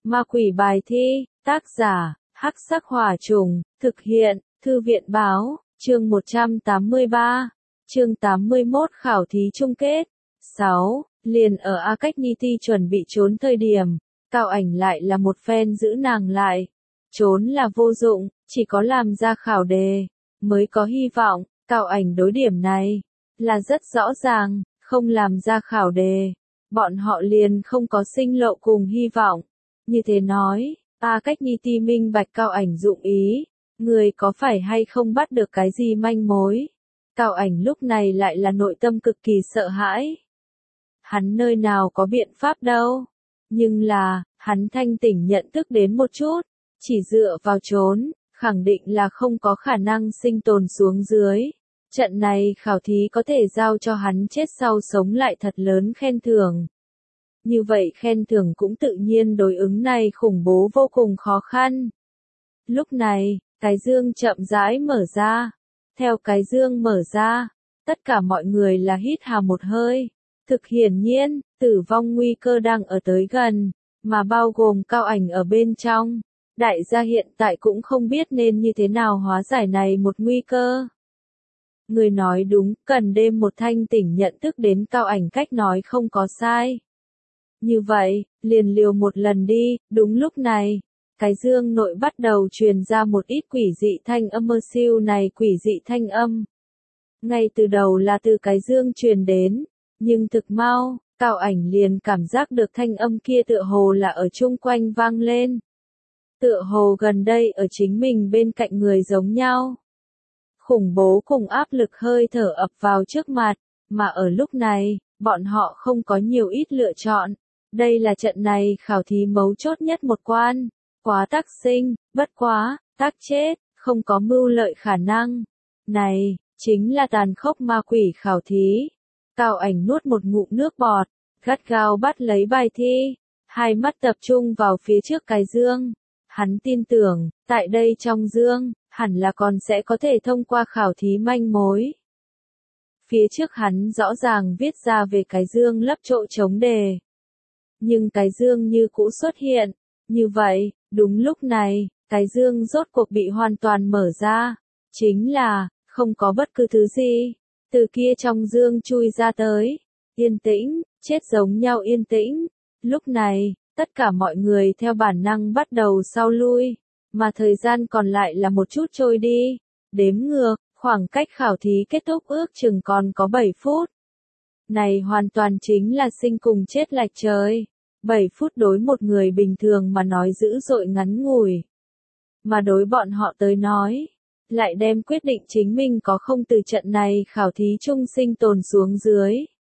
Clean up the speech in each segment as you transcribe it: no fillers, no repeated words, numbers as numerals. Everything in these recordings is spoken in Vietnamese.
Ma quỷ bài thi, tác giả, Hắc Sắc Hỏa Trùng, thực hiện, Thư viện Báo, chương 183, chương 81 khảo thí chung kết. 6. Liền ở A Cách Ni Ti chuẩn bị trốn thời điểm, Cao Ảnh lại là một phen giữ nàng lại. Trốn là vô dụng, chỉ có làm ra khảo đề, mới có hy vọng. Cao Ảnh đối điểm này, là rất rõ ràng, không làm ra khảo đề, bọn họ liền không có sinh lộ cùng hy vọng. Như thế nói, A Cách Ni Ti minh bạch Cao Ảnh dụng ý, người có phải hay không bắt được cái gì manh mối. Cao Ảnh lúc này lại là nội tâm cực kỳ sợ hãi. Hắn nơi nào có biện pháp đâu. Nhưng là, hắn thanh tỉnh nhận thức đến một chút, chỉ dựa vào trốn, khẳng định là không có khả năng sinh tồn xuống dưới. Trận này khảo thí có thể giao cho hắn chết sau sống lại thật lớn khen thưởng. Như vậy khen thưởng cũng tự nhiên đối ứng này khủng bố vô cùng khó khăn. Lúc này, cái dương chậm rãi mở ra. Theo cái dương mở ra, tất cả mọi người là hít hà một hơi. Thực hiển nhiên, tử vong nguy cơ đang ở tới gần, mà bao gồm Cao Ảnh ở bên trong. Đại gia hiện tại cũng không biết nên như thế nào hóa giải này một nguy cơ. Người nói đúng, cần đêm một thanh tỉnh nhận thức đến Cao Ảnh cách nói không có sai. Như vậy, liền liều một lần đi. Đúng lúc này, cái dương nội bắt đầu truyền ra một ít quỷ dị thanh âm. Mơ siêu này quỷ dị thanh âm, ngay từ đầu là từ cái dương truyền đến, nhưng thực mau, Cao Ảnh liền cảm giác được thanh âm kia tựa hồ là ở chung quanh vang lên. Tựa hồ gần đây ở chính mình bên cạnh người giống nhau. Khủng bố cùng áp lực hơi thở ập vào trước mặt, mà ở lúc này, bọn họ không có nhiều ít lựa chọn. Đây là trận này khảo thí mấu chốt nhất một quan. Quá tác sinh, bất quá, tác chết, không có mưu lợi khả năng. Này, chính là tàn khốc ma quỷ khảo thí. Cao Ảnh nuốt một ngụm nước bọt, gắt gao bắt lấy bài thi, hai mắt tập trung vào phía trước cái dương. Hắn tin tưởng, tại đây trong dương, hẳn là còn sẽ có thể thông qua khảo thí manh mối. Phía trước hắn rõ ràng viết ra về cái dương lấp chỗ trống đề. Nhưng cái dương như cũ xuất hiện. Như vậy, đúng lúc này, cái dương rốt cuộc bị hoàn toàn mở ra. Chính là, không có bất cứ thứ gì từ kia trong dương chui ra tới. Yên tĩnh, chết giống nhau yên tĩnh. Lúc này, tất cả mọi người theo bản năng bắt đầu sau lui, mà thời gian còn lại là một chút trôi đi. Đếm ngược, khoảng cách khảo thí kết thúc ước chừng còn có 7 phút. Này hoàn toàn chính là sinh cùng chết lệch trời. 7 phút đối một người bình thường mà nói dữ dội ngắn ngủi. Mà đối bọn họ tới nói, lại đem quyết định chính mình có không từ trận này khảo thí chung sinh tồn xuống dưới.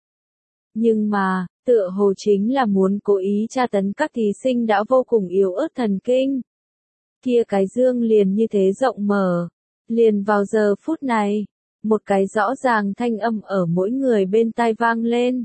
Nhưng mà, tựa hồ chính là muốn cố ý tra tấn các thí sinh đã vô cùng yếu ớt thần kinh. Kia cái dương liền như thế rộng mở. Liền vào giờ phút này, một cái rõ ràng thanh âm ở mỗi người bên tai vang lên.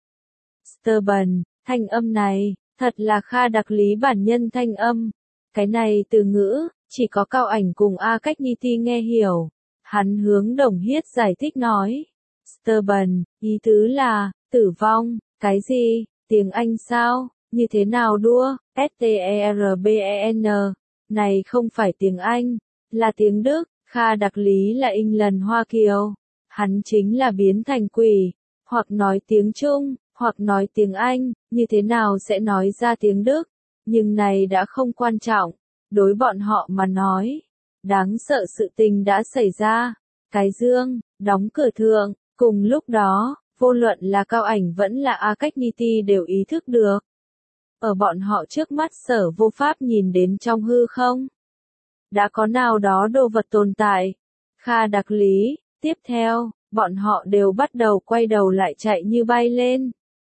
Stubborn, thanh âm này, thật là Kha Đặc Lý bản nhân thanh âm. Cái này từ ngữ, chỉ có Cao Ảnh cùng A Cách Ni Ti nghe hiểu. Hắn hướng Đồng Hiết giải thích nói. Stubborn, ý tứ là, tử vong, cái gì, tiếng Anh sao, như thế nào đua, S-T-E-R-B-E-N, này không phải tiếng Anh, là tiếng Đức. Kha Đặc Lý là England Hoa Kiều. Hắn chính là biến thành quỷ, hoặc nói tiếng Trung, hoặc nói tiếng Anh, như thế nào sẽ nói ra tiếng Đức. Nhưng này đã không quan trọng. Đối bọn họ mà nói, đáng sợ sự tình đã xảy ra. Cái dương, đóng cửa thượng, cùng lúc đó, vô luận là Cao Ảnh vẫn là A Cách Ni Ti đều ý thức được. Ở bọn họ trước mắt sở vô pháp nhìn đến trong hư không. Đã có nào đó đồ vật tồn tại. Kha Đặc Lý, tiếp theo, bọn họ đều bắt đầu quay đầu lại chạy như bay lên.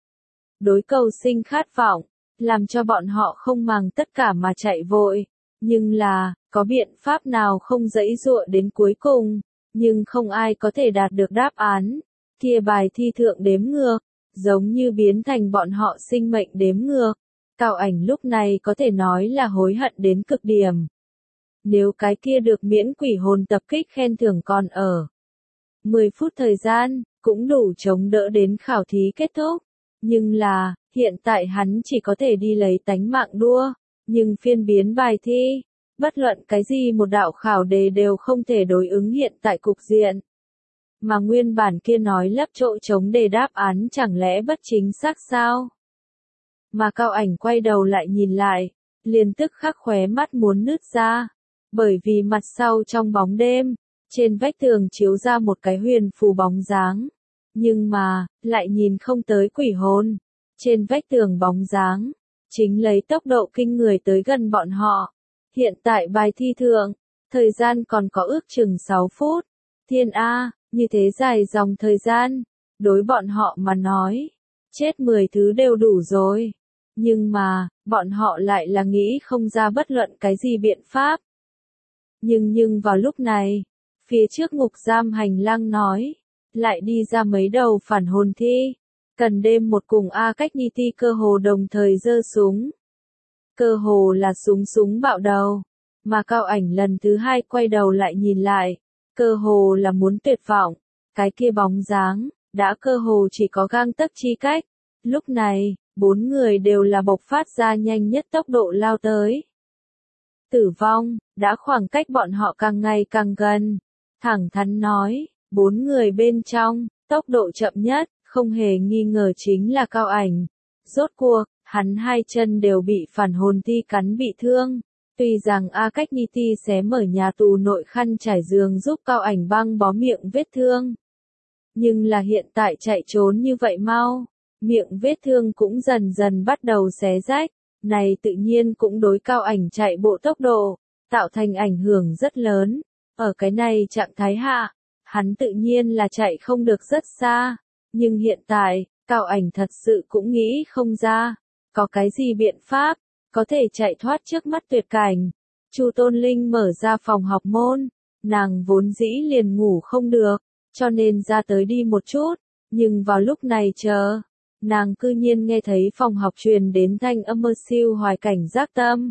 Đối cầu sinh khát vọng, làm cho bọn họ không màng tất cả mà chạy vội. Nhưng là, có biện pháp nào không giãy giụa đến cuối cùng, nhưng không ai có thể đạt được đáp án. Kia bài thi thượng đếm ngược, giống như biến thành bọn họ sinh mệnh đếm ngược. Cao Ảnh lúc này có thể nói là hối hận đến cực điểm. Nếu cái kia được miễn quỷ hồn tập kích khen thưởng còn ở 10 phút thời gian, cũng đủ chống đỡ đến khảo thí kết thúc. Nhưng là, hiện tại hắn chỉ có thể đi lấy tánh mạng đua. Nhưng phiên biến bài thi, bất luận cái gì một đạo khảo đề đều không thể đối ứng hiện tại cục diện. Mà nguyên bản kia nói lấp chỗ trống đề đáp án chẳng lẽ bất chính xác sao? Mà Cao Ảnh quay đầu lại nhìn lại, liền tức khắc khóe mắt muốn nứt ra. Bởi vì mặt sau trong bóng đêm, trên vách tường chiếu ra một cái huyền phù bóng dáng. Nhưng mà, lại nhìn không tới quỷ hồn. Trên vách tường bóng dáng, chính lấy tốc độ kinh người tới gần bọn họ. Hiện tại bài thi thượng, thời gian còn có ước chừng 6 phút. Thiên A, như thế dài dòng thời gian, đối bọn họ mà nói, chết 10 thứ đều đủ rồi. Nhưng mà, bọn họ lại là nghĩ không ra bất luận cái gì biện pháp. Nhưng vào lúc này, phía trước ngục giam hành lang nói, lại đi ra mấy đầu phản hồn thi. Cần đêm một cùng A Cách Nhi Ti cơ hồ đồng thời giơ súng. Cơ hồ là súng bạo đầu. Mà Cao Ảnh lần thứ hai quay đầu lại nhìn lại. Cơ hồ là muốn tuyệt vọng. Cái kia bóng dáng, đã cơ hồ chỉ có gang tấc chi cách. Lúc này, 4 người đều là bộc phát ra nhanh nhất tốc độ lao tới. Tử vong, đã khoảng cách bọn họ càng ngày càng gần. Thẳng thắn nói, 4 người bên trong, tốc độ chậm nhất, không hề nghi ngờ chính là Cao Ảnh. Rốt cuộc, hắn hai chân đều bị phản hồn thi cắn bị thương. Tuy rằng A Cách Nhi Ti xé mở nhà tù nội khăn trải giường giúp Cao Ảnh băng bó miệng vết thương. Nhưng là hiện tại chạy trốn như vậy mau, miệng vết thương cũng dần dần bắt đầu xé rách. Này tự nhiên cũng đối Cao Ảnh chạy bộ tốc độ, tạo thành ảnh hưởng rất lớn. Ở cái này trạng thái hạ, hắn tự nhiên là chạy không được rất xa. Nhưng hiện tại, Cao Ảnh thật sự cũng nghĩ không ra, có cái gì biện pháp, có thể chạy thoát trước mắt tuyệt cảnh. Chu Tôn Linh mở ra phòng học môn, nàng vốn dĩ liền ngủ không được, cho nên ra tới đi một chút, nhưng vào lúc này chờ, nàng cư nhiên nghe thấy phòng học truyền đến thanh âm mơ siêu hoài cảnh giác tâm.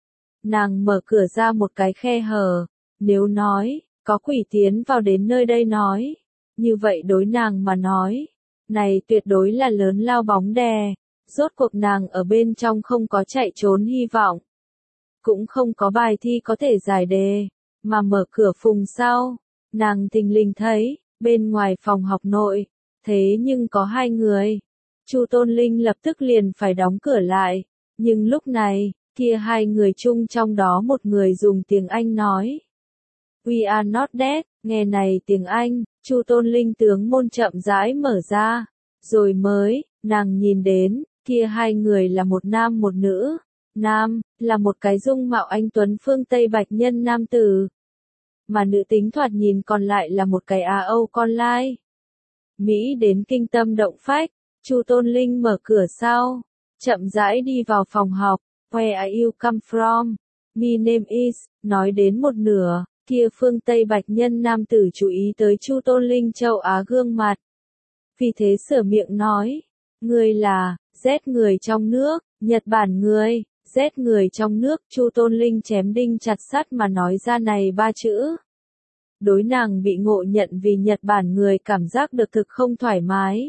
Nàng mở cửa ra một cái khe hở, nếu nói, có quỷ tiến vào đến nơi đây nói, như vậy đối nàng mà nói, này tuyệt đối là lớn lao bóng đè, rốt cuộc nàng ở bên trong không có chạy trốn hy vọng, cũng không có bài thi có thể giải đề, mà mở cửa phùng sau, nàng thình lình thấy, bên ngoài phòng học nội, thế nhưng có 2 người. Chu Tôn Linh lập tức liền phải đóng cửa lại, nhưng lúc này, kia 2 người chung trong đó một người dùng tiếng Anh nói. We are not dead, nghe này tiếng Anh, Chu Tôn Linh tướng môn chậm rãi mở ra, rồi mới, nàng nhìn đến, kia 2 người là một nam một nữ, nam, là một cái dung mạo anh tuấn phương Tây bạch nhân nam tử, mà nữ tính thoạt nhìn còn lại là một cái Á Âu con lai. Mỹ đến kinh tâm động phách, Chu Tôn Linh mở cửa sau, chậm rãi đi vào phòng học, Where are you come from? My name is, nói đến một nửa, kia phương Tây bạch nhân nam tử chú ý tới Chu Tôn Linh châu Á gương mặt. Vì thế sửa miệng nói, người là, Z người trong nước, Nhật Bản người, Z người trong nước, Chu Tôn Linh chém đinh chặt sắt mà nói ra này 3 chữ. Đối nàng bị ngộ nhận vì Nhật Bản người cảm giác được thực không thoải mái.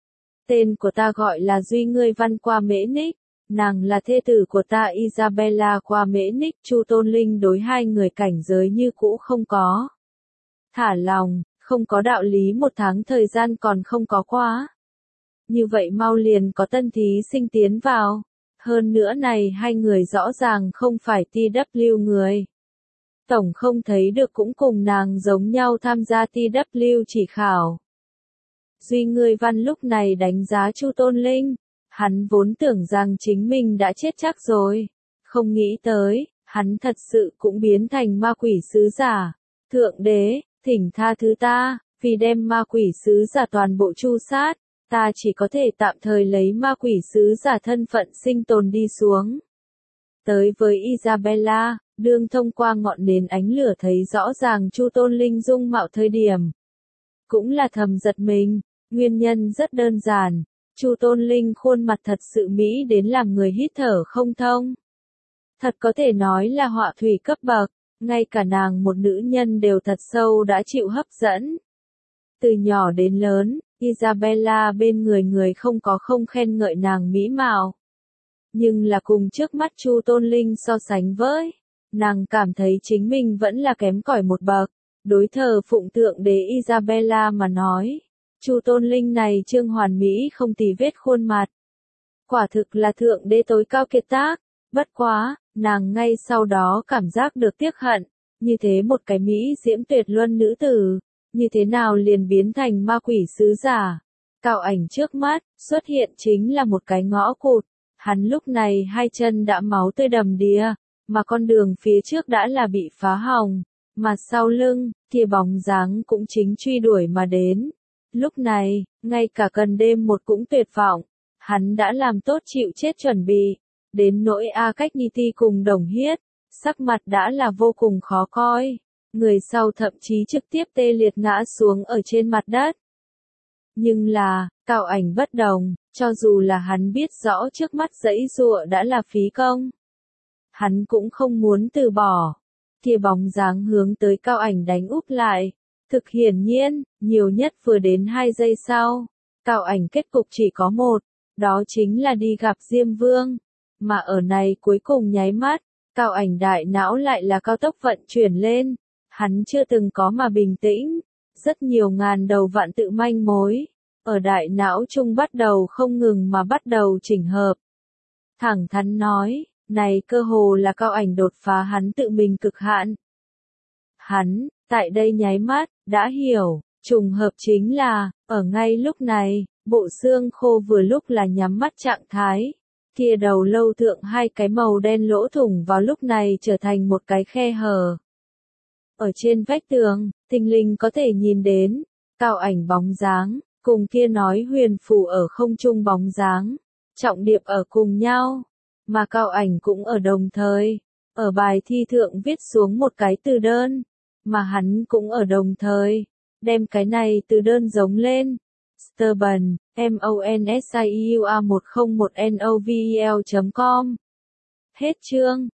Tên của ta gọi là Duy Ngươi Văn Qua Mễ Ních, nàng là thê tử của ta Isabella Qua Mễ Ních. Chu Tôn Linh đối 2 người cảnh giới như cũ không có. Thả lòng, không có đạo lý 1 tháng thời gian còn không có quá. Như vậy mau liền có tân thí sinh tiến vào. Hơn nữa này 2 người rõ ràng không phải TW người. Tổng không thấy được cũng cùng nàng giống nhau tham gia TW chỉ khảo. Duy Ngươi Văn lúc này đánh giá Chu Tôn Linh, hắn vốn tưởng rằng chính mình đã chết chắc rồi, không nghĩ tới, hắn thật sự cũng biến thành ma quỷ sứ giả. Thượng đế, thỉnh tha thứ ta, vì đem ma quỷ sứ giả toàn bộ tru sát, ta chỉ có thể tạm thời lấy ma quỷ sứ giả thân phận sinh tồn đi xuống. Tới với Isabella, đương thông qua ngọn nến ánh lửa thấy rõ ràng Chu Tôn Linh dung mạo thời điểm. Cũng là thầm giật mình, nguyên nhân rất đơn giản, Chu Tôn Linh khuôn mặt thật sự mỹ đến làm người hít thở không thông. Thật có thể nói là họa thủy cấp bậc, ngay cả nàng một nữ nhân đều thật sâu đã chịu hấp dẫn. Từ nhỏ đến lớn, Isabella bên người người không có không khen ngợi nàng mỹ mạo. nhưng là cùng trước mắt Chu Tôn Linh so sánh với, nàng cảm thấy chính mình vẫn là kém cỏi một bậc. Đối thờ phụng thượng đế Isabella mà nói, Chu Tôn Linh này trương hoàn mỹ không tì vết khuôn mặt. Quả thực là thượng đế tối cao kiệt tác, bất quá, nàng ngay sau đó cảm giác được tiếc hận, như thế một cái mỹ diễm tuyệt luân nữ tử, như thế nào liền biến thành ma quỷ sứ giả. Cao ảnh trước mắt, xuất hiện chính là một cái ngõ cụt, hắn lúc này hai chân đã máu tươi đầm đìa, mà con đường phía trước đã là bị phá hỏng, mà sau lưng, kia bóng dáng cũng chính truy đuổi mà đến. Lúc này, ngay cả cần đêm một cũng tuyệt vọng, hắn đã làm tốt chịu chết chuẩn bị, đến nỗi A Cách Nhi Ti cùng Đồng Hiết, sắc mặt đã là vô cùng khó coi, người sau thậm chí trực tiếp tê liệt ngã xuống ở trên mặt đất. Nhưng là, Cao ảnh bất đồng, cho dù là hắn biết rõ trước mắt giãy giụa đã là phí công, hắn cũng không muốn từ bỏ. Kia bóng dáng hướng tới Cao ảnh đánh úp lại. Thực hiển nhiên, nhiều nhất vừa đến 2 giây sau, Cao ảnh kết cục chỉ có một, đó chính là đi gặp Diêm Vương. Mà ở này cuối cùng nháy mắt, Cao ảnh đại não lại là cao tốc vận chuyển lên, hắn chưa từng có mà bình tĩnh, rất nhiều ngàn đầu vạn tự manh mối, ở đại não chung bắt đầu không ngừng mà bắt đầu chỉnh hợp. Thẳng thắn nói, này cơ hồ là Cao ảnh đột phá hắn tự mình cực hạn. Hắn, tại đây nháy mắt, đã hiểu, trùng hợp chính là, ở ngay lúc này, bộ xương khô vừa lúc là nhắm mắt trạng thái. Kia đầu lâu thượng hai cái màu đen lỗ thủng vào lúc này trở thành một cái khe hở. Ở trên vách tường, tinh linh có thể nhìn đến, Cao ảnh bóng dáng, cùng kia nói huyền phù ở không trung bóng dáng, trọng điệp ở cùng nhau, mà Cao ảnh cũng ở đồng thời, ở bài thi thượng viết xuống một cái từ đơn, mà hắn cũng ở đồng thời, đem cái này từ đơn giống lên. Stubborn, MONSIUA101NOVEL.com. Hết chương.